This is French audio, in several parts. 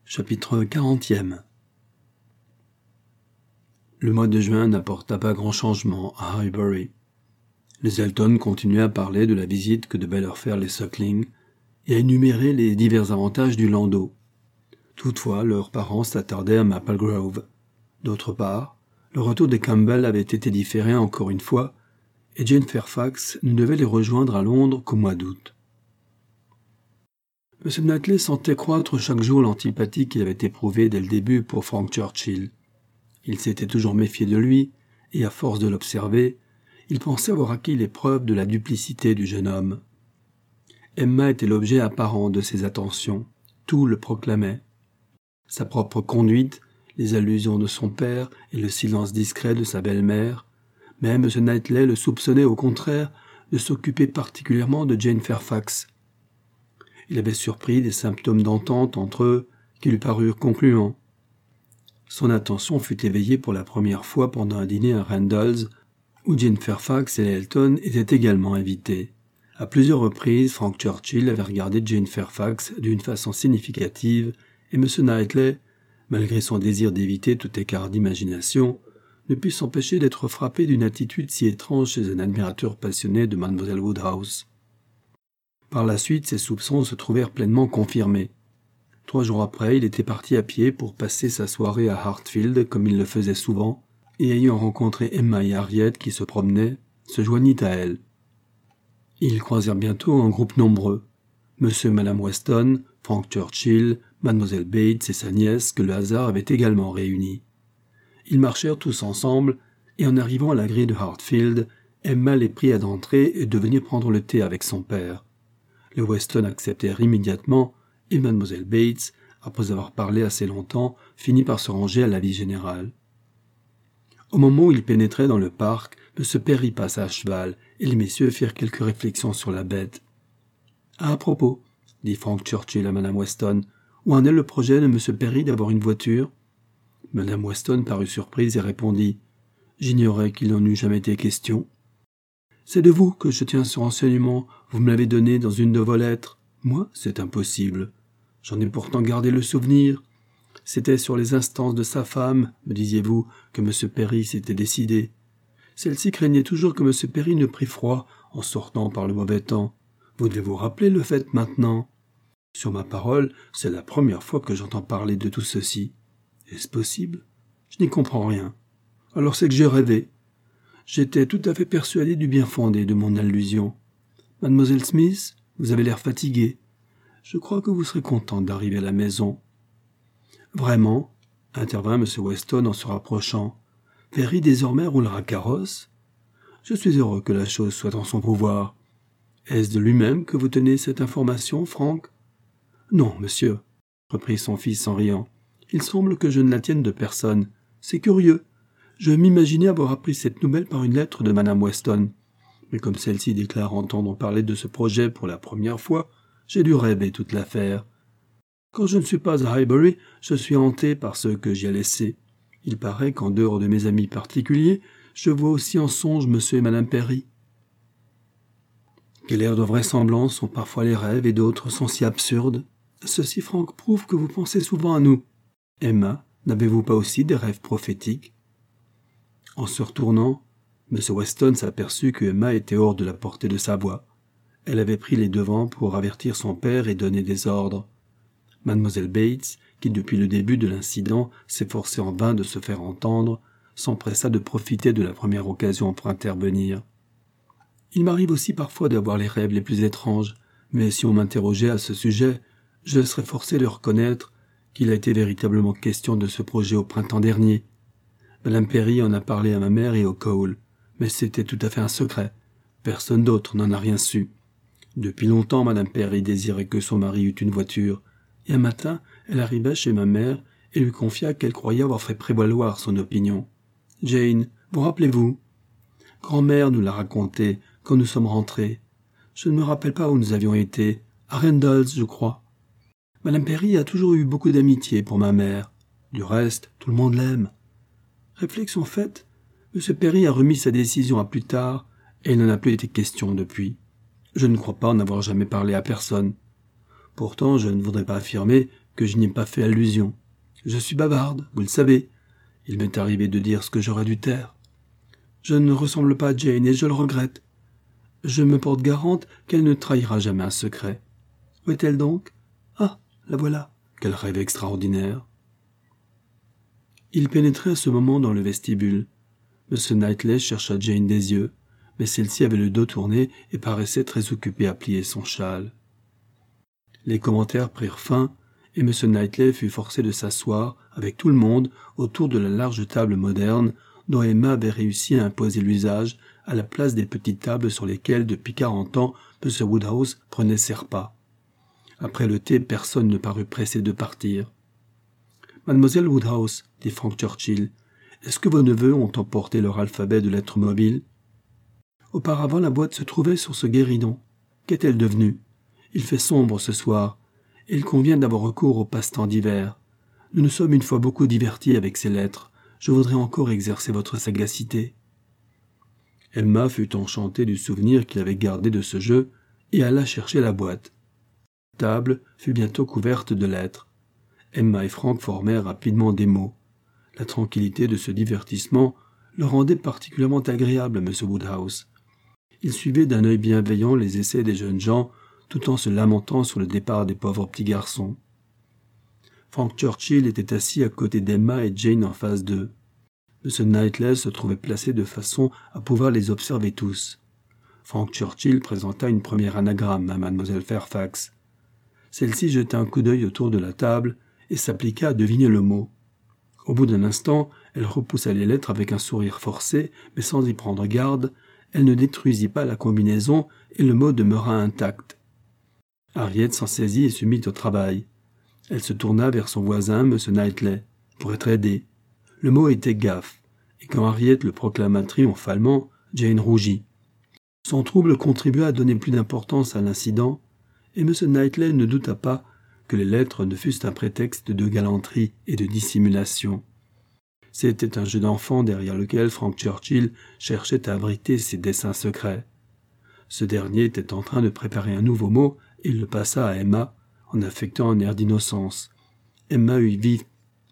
Chapitre 40e. Le mois de juin n'apporta pas grand changement à Highbury. Les Elton continuaient à parler de la visite que devaient leur faire les Suckling et à énumérer les divers avantages du landau. Toutefois, leurs parents s'attardaient à Maple Grove. D'autre part, le retour des Campbell avait été différé encore une fois, et Jane Fairfax ne devait les rejoindre à Londres qu'au mois d'août. M. Knightley sentait croître chaque jour l'antipathie qu'il avait éprouvée dès le début pour Frank Churchill. Il s'était toujours méfié de lui, et à force de l'observer, il pensait avoir acquis les preuves de la duplicité du jeune homme. Emma était l'objet apparent de ses attentions, tout le proclamait. Sa propre conduite, les allusions de son père et le silence discret de sa belle-mère, mais M. Knightley le soupçonnait au contraire de s'occuper particulièrement de Jane Fairfax. Il avait surpris des symptômes d'entente entre eux qui lui parurent concluants. Son attention fut éveillée pour la première fois pendant un dîner à Randalls, où Jane Fairfax et les Elton étaient également invités. À plusieurs reprises, Frank Churchill avait regardé Jane Fairfax d'une façon significative, et M. Knightley, malgré son désir d'éviter tout écart d'imagination, ne put s'empêcher d'être frappé d'une attitude si étrange chez un admirateur passionné de Mlle Woodhouse. Par la suite, ses soupçons se trouvèrent pleinement confirmés. 3 jours après, il était parti à pied pour passer sa soirée à Hartfield, comme il le faisait souvent, et ayant rencontré Emma et Harriet qui se promenaient, se joignit à elles. Ils croisèrent bientôt un groupe nombreux. Monsieur et Madame Weston, Frank Churchill, Mademoiselle Bates et sa nièce que le hasard avait également réunis. Ils marchèrent tous ensemble, et en arrivant à la grille de Hartfield, Emma les pria d'entrer et de venir prendre le thé avec son père. Les Weston acceptèrent immédiatement, et Mademoiselle Bates, après avoir parlé assez longtemps, finit par se ranger à l'avis général. Au moment où ils pénétraient dans le parc, M. Perry passa à cheval, et les messieurs firent quelques réflexions sur la bête. « À propos, » dit Frank Churchill à Madame Weston, « où en est le projet de M. Perry d'avoir une voiture ?» Madame Weston parut surprise et répondit « J'ignorais qu'il n'en eût jamais été question. » « C'est de vous que je tiens ce renseignement, vous me l'avez donné dans une de vos lettres. Moi, c'est impossible. J'en ai pourtant gardé le souvenir. C'était sur les instances de sa femme, me disiez-vous, que M. Perry s'était décidé. Celle-ci craignait toujours que M. Perry ne prît froid en sortant par le mauvais temps. Vous devez vous rappeler le fait maintenant. Sur ma parole, c'est la première fois que j'entends parler de tout ceci. Est-ce possible? Je n'y comprends rien. Alors c'est que j'ai rêvé. J'étais tout à fait persuadé du bien fondé de mon allusion. Mademoiselle Smith, vous avez l'air fatiguée. Je crois que vous serez contente d'arriver à la maison. Vraiment, intervint M. Weston en se rapprochant. Perry désormais roulera carrosse. Je suis heureux que la chose soit en son pouvoir. Est-ce de lui-même que vous tenez cette information, Frank? Non, monsieur, reprit son fils en riant. Il semble que je ne la tienne de personne. C'est curieux. Je m'imaginais avoir appris cette nouvelle par une lettre de Madame Weston. Mais comme celle-ci déclare entendre parler de ce projet pour la première fois, j'ai dû rêver toute l'affaire. Quand je ne suis pas à Highbury, je suis hanté par ceux que j'y ai laissés. Il paraît qu'en dehors de mes amis particuliers, je vois aussi en songe M. et Madame Perry. Quel air de vraisemblance ont parfois les rêves et d'autres sont si absurdes. Ceci, Franck, prouve que vous pensez souvent à nous. Emma, n'avez-vous pas aussi des rêves prophétiques? En se retournant, M. Weston s'aperçut que Emma était hors de la portée de sa voix. Elle avait pris les devants pour avertir son père et donner des ordres. Mademoiselle Bates, qui depuis le début de l'incident s'efforçait en vain de se faire entendre, s'empressa de profiter de la première occasion pour intervenir. Il m'arrive aussi parfois d'avoir les rêves les plus étranges, mais si on m'interrogeait à ce sujet, je serais forcé de reconnaître qu'il a été véritablement question de ce projet au printemps dernier. Madame Perry en a parlé à ma mère et au Cole, mais c'était tout à fait un secret. Personne d'autre n'en a rien su. Depuis longtemps, Madame Perry désirait que son mari eût une voiture, et un matin, elle arriva chez ma mère et lui confia qu'elle croyait avoir fait prévaloir son opinion. « Jane, vous rappelez-vous » Grand-mère nous l'a raconté quand nous sommes rentrés. Je ne me rappelle pas où nous avions été. À Randalls, je crois. Madame Perry a toujours eu beaucoup d'amitié pour ma mère. Du reste, tout le monde l'aime. Réflexion faite, M. Perry a remis sa décision à plus tard, et il n'en a plus été question depuis. Je ne crois pas en avoir jamais parlé à personne. Pourtant, je ne voudrais pas affirmer que je n'y ai pas fait allusion. Je suis bavarde, vous le savez. Il m'est arrivé de dire ce que j'aurais dû taire. Je ne ressemble pas à Jane et je le regrette. Je me porte garante qu'elle ne trahira jamais un secret. Où est-elle donc? Ah, la voilà. Quel rêve extraordinaire. Il pénétrait à ce moment dans le vestibule. M. Knightley chercha Jane des yeux, mais celle-ci avait le dos tourné et paraissait très occupée à plier son châle. Les commentaires prirent fin, et M. Knightley fut forcé de s'asseoir, avec tout le monde, autour de la large table moderne, dont Emma avait réussi à imposer l'usage à la place des petites tables sur lesquelles, depuis 40 ans, M. Woodhouse prenait ses repas. Après le thé, personne ne parut pressé de partir. « Mademoiselle Woodhouse, dit Frank Churchill, est-ce que vos neveux ont emporté leur alphabet de lettres mobiles? Auparavant, la boîte se trouvait sur ce guéridon. Qu'est-elle devenue? Il fait sombre ce soir, et il convient d'avoir recours au passe-temps d'hiver. Nous nous sommes une fois beaucoup divertis avec ces lettres. Je voudrais encore exercer votre sagacité. » Emma fut enchantée du souvenir qu'il avait gardé de ce jeu et alla chercher la boîte. La table fut bientôt couverte de lettres. Emma et Frank formèrent rapidement des mots. La tranquillité de ce divertissement le rendait particulièrement agréable à M. Woodhouse. Il suivait d'un œil bienveillant les essais des jeunes gens, tout en se lamentant sur le départ des pauvres petits garçons. Frank Churchill était assis à côté d'Emma et Jane en face d'eux. M. Knightley se trouvait placé de façon à pouvoir les observer tous. Frank Churchill présenta une première anagramme à Mlle Fairfax. Celle-ci jeta un coup d'œil autour de la table et s'appliqua à deviner le mot. Au bout d'un instant, elle repoussa les lettres avec un sourire forcé, mais sans y prendre garde. Elle ne détruisit pas la combinaison et le mot demeura intact. Harriet s'en saisit et se mit au travail. Elle se tourna vers son voisin, M. Knightley, pour être aidée. Le mot était gaffe, et quand Harriet le proclama triomphalement, Jane rougit. Son trouble contribua à donner plus d'importance à l'incident, et M. Knightley ne douta pas que les lettres ne fussent un prétexte de galanterie et de dissimulation. C'était un jeu d'enfant derrière lequel Frank Churchill cherchait à abriter ses desseins secrets. Ce dernier était en train de préparer un nouveau mot et il le passa à Emma en affectant un air d'innocence. Emma eut vite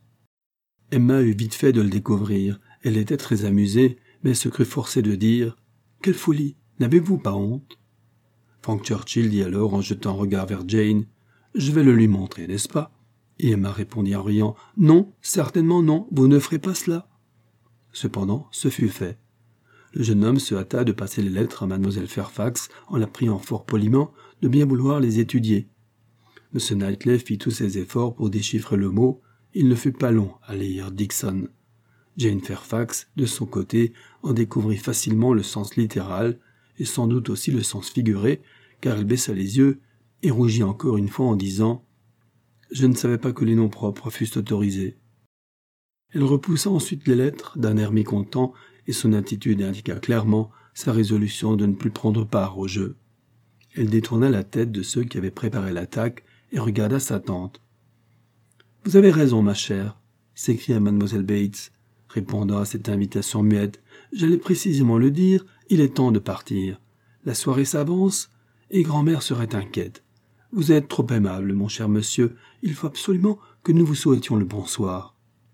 fait de le découvrir. Elle était très amusée, mais se crut forcée de dire « Quelle folie! N'avez-vous pas honte ?» Frank Churchill dit alors en jetant un regard vers Jane « Je vais le lui montrer, n'est-ce pas ?» Et Emma répondit en riant « Non, certainement non, vous ne ferez pas cela. » Cependant, ce fut fait. Le jeune homme se hâta de passer les lettres à Mlle Fairfax en la priant fort poliment de bien vouloir les étudier. M. Knightley fit tous ses efforts pour déchiffrer le mot. Il ne fut pas long à lire Dixon. Jane Fairfax, de son côté, en découvrit facilement le sens littéral et sans doute aussi le sens figuré, car elle baissa les yeux et rougit encore une fois en disant « Je ne savais pas que les noms propres fussent autorisés. » Elle repoussa ensuite les lettres d'un air mécontent et son attitude indiqua clairement sa résolution de ne plus prendre part au jeu. Elle détourna la tête de ceux qui avaient préparé l'attaque et regarda sa tante. « Vous avez raison, ma chère, » s'écria Mlle Bates, répondant à cette invitation muette. « J'allais précisément le dire, il est temps de partir. La soirée s'avance et grand-mère serait inquiète. Vous êtes trop aimable, mon cher monsieur, il faut absolument que nous vous souhaitions le bonsoir. »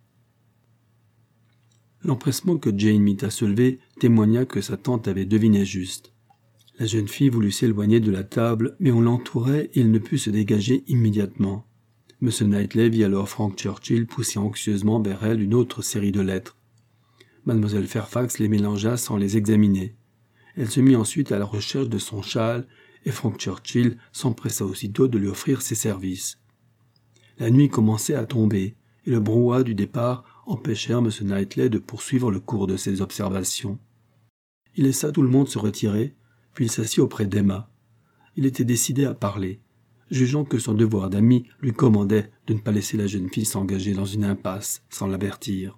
L'empressement que Jane mit à se lever témoigna que sa tante avait deviné juste. La jeune fille voulut s'éloigner de la table, mais on l'entourait et il ne put se dégager immédiatement. M. Knightley vit alors Frank Churchill pousser anxieusement vers elle une autre série de lettres. Mlle Fairfax les mélangea sans les examiner. Elle se mit ensuite à la recherche de son châle et Frank Churchill s'empressa aussitôt de lui offrir ses services. La nuit commençait à tomber et le brouhaha du départ empêchèrent M. Knightley de poursuivre le cours de ses observations. Il laissa tout le monde se retirer, puis il s'assit auprès d'Emma. Il était décidé à parler, jugeant que son devoir d'ami lui commandait de ne pas laisser la jeune fille s'engager dans une impasse sans l'avertir.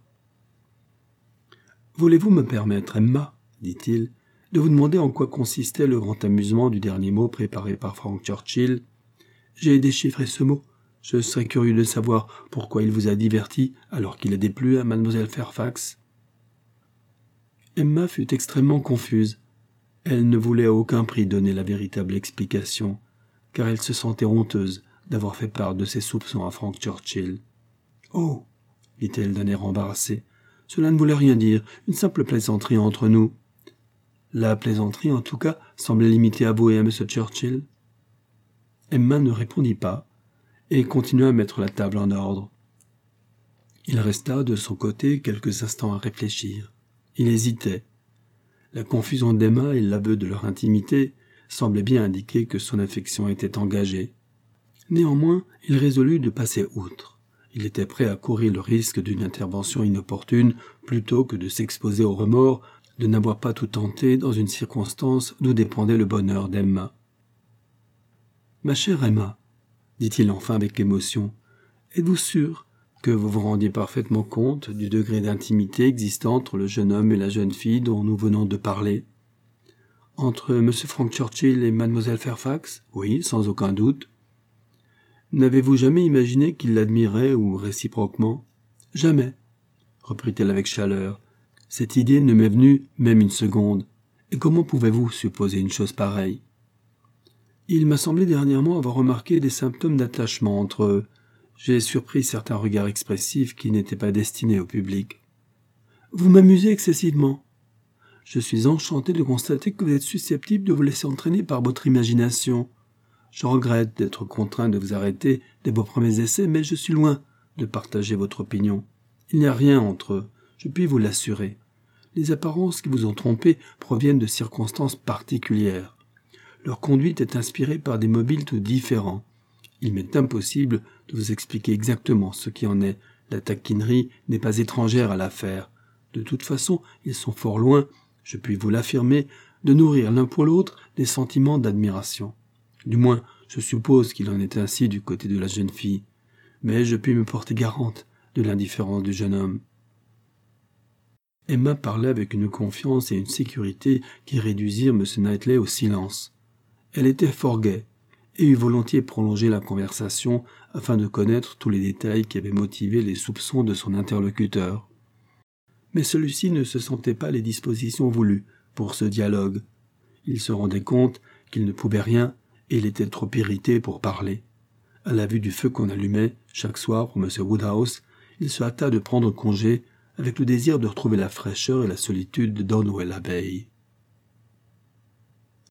« Voulez-vous me permettre, Emma, dit-il, de vous demander en quoi consistait le grand amusement du dernier mot préparé par Frank Churchill? J'ai déchiffré ce mot. Je serais curieux de savoir pourquoi il vous a diverti alors qu'il a déplu à Mlle Fairfax. » Emma fut extrêmement confuse. Elle ne voulait à aucun prix donner la véritable explication, car elle se sentait honteuse d'avoir fait part de ses soupçons à Frank Churchill. « Oh !» dit-elle d'un air embarrassé. « Cela ne voulait rien dire, une simple plaisanterie entre nous. » La plaisanterie, en tout cas, semblait limitée à vous et à M. Churchill. Emma ne répondit pas et continua à mettre la table en ordre. Il resta de son côté quelques instants à réfléchir. Il hésitait. La confusion d'Emma et l'aveu de leur intimité semblaient bien indiquer que son affection était engagée. Néanmoins, il résolut de passer outre. Il était prêt à courir le risque d'une intervention inopportune plutôt que de s'exposer au remords de n'avoir pas tout tenté dans une circonstance d'où dépendait le bonheur d'Emma. « Ma chère Emma, dit-il enfin avec émotion, êtes-vous sûre que vous vous rendiez parfaitement compte du degré d'intimité existant entre le jeune homme et la jeune fille dont nous venons de parler ? Entre M. Frank Churchill et Mlle Fairfax ? Oui, sans aucun doute. N'avez-vous jamais imaginé qu'il l'admirait ou réciproquement ? Jamais, reprit-elle avec chaleur. Cette idée ne m'est venue même une seconde. Et comment pouvez-vous supposer une chose pareille ? Il m'a semblé dernièrement avoir remarqué des symptômes d'attachement entre eux. J'ai surpris certains regards expressifs qui n'étaient pas destinés au public. Vous m'amusez excessivement. Je suis enchanté de constater que vous êtes susceptible de vous laisser entraîner par votre imagination. Je regrette d'être contraint de vous arrêter dès vos premiers essais, mais je suis loin de partager votre opinion. Il n'y a rien entre eux, je puis vous l'assurer. Les apparences qui vous ont trompé proviennent de circonstances particulières. Leur conduite est inspirée par des mobiles tout différents. Il m'est impossible de vous expliquer exactement ce qui en est. La taquinerie n'est pas étrangère à l'affaire. De toute façon, ils sont fort loin, je puis vous l'affirmer, de nourrir l'un pour l'autre des sentiments d'admiration. Du moins, je suppose qu'il en est ainsi du côté de la jeune fille. Mais je puis me porter garante de l'indifférence du jeune homme. Emma parlait avec une confiance et une sécurité qui réduisirent M. Knightley au silence. Elle était fort gaie, et eût volontiers prolongé la conversation afin de connaître tous les détails qui avaient motivé les soupçons de son interlocuteur. Mais celui-ci ne se sentait pas les dispositions voulues pour ce dialogue. Il se rendait compte qu'il ne pouvait rien et il était trop irrité pour parler. À la vue du feu qu'on allumait chaque soir pour M. Woodhouse, il se hâta de prendre congé avec le désir de retrouver la fraîcheur et la solitude de Donwell Abbey.